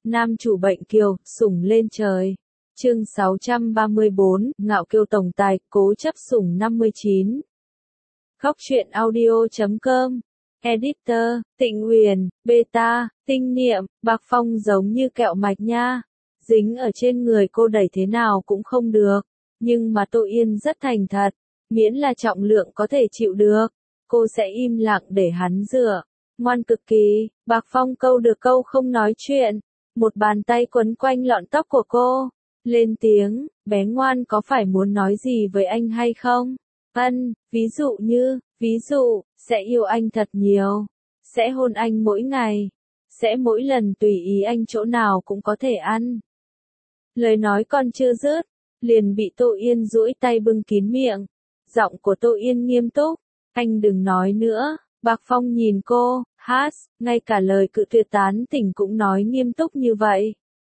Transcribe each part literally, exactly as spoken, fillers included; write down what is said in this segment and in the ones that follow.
Nam chủ bệnh kiều, sủng lên trời. Chương sáu trăm ba mươi bốn, ngạo kiều tổng tài, cố chấp sủng năm mươi chín. Góc truyện audio chấm com. Editor, Tịnh Huyền, Beta, Tinh Niệm, Bạc Phong giống như kẹo mạch nha. Dính ở trên người cô đẩy thế nào cũng không được. Nhưng mà Tô Yên rất thành thật. Miễn là trọng lượng có thể chịu được. Cô sẽ im lặng để hắn rửa. Ngoan cực kỳ, Bạc Phong câu được câu không nói chuyện. Một bàn tay quấn quanh lọn tóc của cô. Lên tiếng, bé ngoan có phải muốn nói gì với anh hay không? Ân, ví dụ như, ví dụ, sẽ yêu anh thật nhiều. Sẽ hôn anh mỗi ngày. Sẽ mỗi lần tùy ý anh chỗ nào cũng có thể ăn. Lời nói còn chưa dứt, liền bị Tô Yên duỗi tay bưng kín miệng. Giọng của Tô Yên nghiêm túc, anh đừng nói nữa. Bạc Phong nhìn cô, hát, ngay cả lời cự tuyệt tán tỉnh cũng nói nghiêm túc như vậy.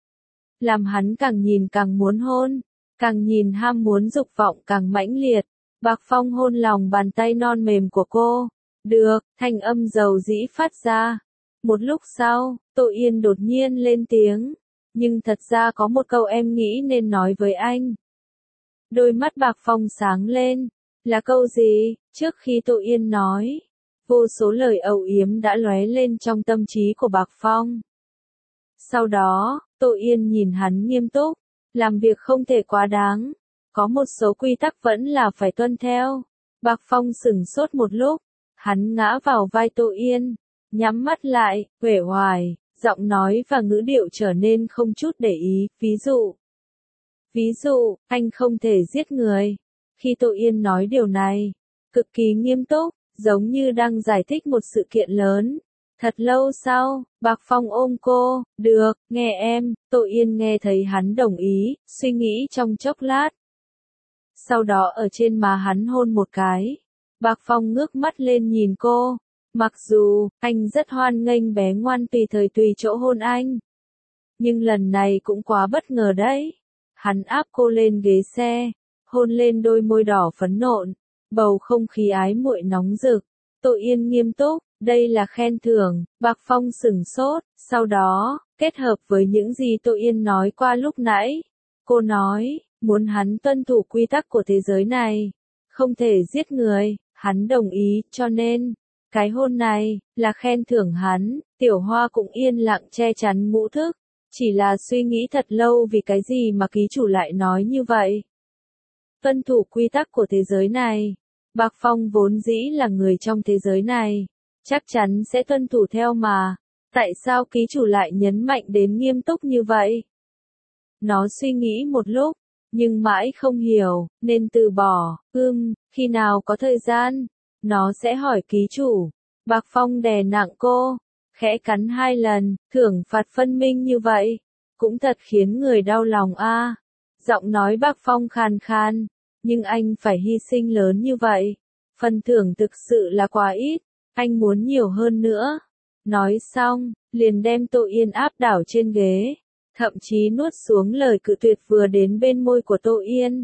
Làm hắn càng nhìn càng muốn hôn, càng nhìn ham muốn dục vọng càng mãnh liệt. Bạc Phong hôn lòng bàn tay non mềm của cô. Được, thanh âm dầu dĩ phát ra. Một lúc sau, Tô Yên đột nhiên lên tiếng. Nhưng thật ra có một câu em nghĩ nên nói với anh. Đôi mắt Bạc Phong sáng lên. Là câu gì? Trước khi Tô Yên nói, vô số lời âu yếm đã lóe lên trong tâm trí của Bạc Phong. Sau đó, Tô Yên nhìn hắn nghiêm túc, làm việc không thể quá đáng, có một số quy tắc vẫn là phải tuân theo. Bạc Phong sững sốt một lúc, hắn ngã vào vai Tô Yên, nhắm mắt lại, uể oải, giọng nói và ngữ điệu trở nên không chút để ý, ví dụ. Ví dụ, anh không thể giết người. Khi Tô Yên nói điều này, cực kỳ nghiêm túc, giống như đang giải thích một sự kiện lớn. Thật lâu sau, Bạc Phong ôm cô, được, nghe em. Tô Yên nghe thấy hắn đồng ý, suy nghĩ trong chốc lát. Sau đó ở trên má hắn hôn một cái. Bạc Phong ngước mắt lên nhìn cô. Mặc dù, anh rất hoan nghênh bé ngoan tùy thời tùy chỗ hôn anh. Nhưng lần này cũng quá bất ngờ đấy. Hắn áp cô lên ghế xe, hôn lên đôi môi đỏ phấn nộn. Bầu không khí ái muội nóng rực. Tô Yên nghiêm túc, đây là khen thưởng. Bạc Phong sững sốt, sau đó, kết hợp với những gì Tô Yên nói qua lúc nãy. Cô nói, muốn hắn tuân thủ quy tắc của thế giới này. Không thể giết người, hắn đồng ý, cho nên, cái hôn này, là khen thưởng hắn. Tiểu Hoa cũng yên lặng che chắn ngũ thức. Chỉ là suy nghĩ thật lâu vì cái gì mà ký chủ lại nói như vậy. Tuân thủ quy tắc của thế giới này. Bạc Phong vốn dĩ là người trong thế giới này, chắc chắn sẽ tuân thủ theo mà. Tại sao ký chủ lại nhấn mạnh đến nghiêm túc như vậy? Nó suy nghĩ một lúc, nhưng mãi không hiểu, nên từ bỏ. Ưm, khi nào có thời gian, nó sẽ hỏi ký chủ. Bạc Phong đè nặng cô, khẽ cắn hai lần, thưởng phạt phân minh như vậy, cũng thật khiến người đau lòng a. À. Giọng nói Bạc Phong khàn khàn. Nhưng anh phải hy sinh lớn như vậy. Phần thưởng thực sự là quá ít. Anh muốn nhiều hơn nữa. Nói xong, liền đem Tô Yên áp đảo trên ghế. Thậm chí nuốt xuống lời cự tuyệt vừa đến bên môi của Tô Yên.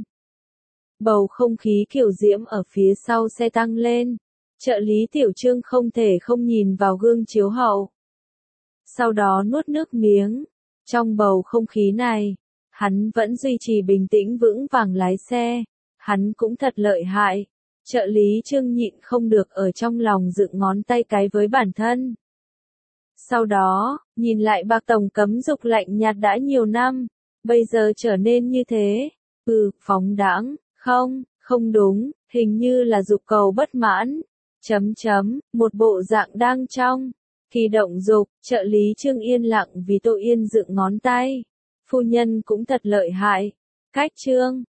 Bầu không khí kiểu diễm ở phía sau xe tăng lên. Trợ lý Tiểu Trương không thể không nhìn vào gương chiếu hậu. Sau đó nuốt nước miếng. Trong bầu không khí này, hắn vẫn duy trì bình tĩnh vững vàng lái xe. Hắn cũng thật lợi hại. Trợ lý Trương nhịn không được ở trong lòng dựng ngón tay cái với bản thân. Sau đó, nhìn lại Bạc Tổng cấm dục lạnh nhạt đã nhiều năm. Bây giờ trở nên như thế. Ừ, phóng đãng. Không, không đúng. Hình như là dục cầu bất mãn. Chấm chấm, một bộ dạng đang trong kỳ động dục. Trợ lý Trương yên lặng vì Tô Yên dựng ngón tay. Phu nhân cũng thật lợi hại. Cách Trương.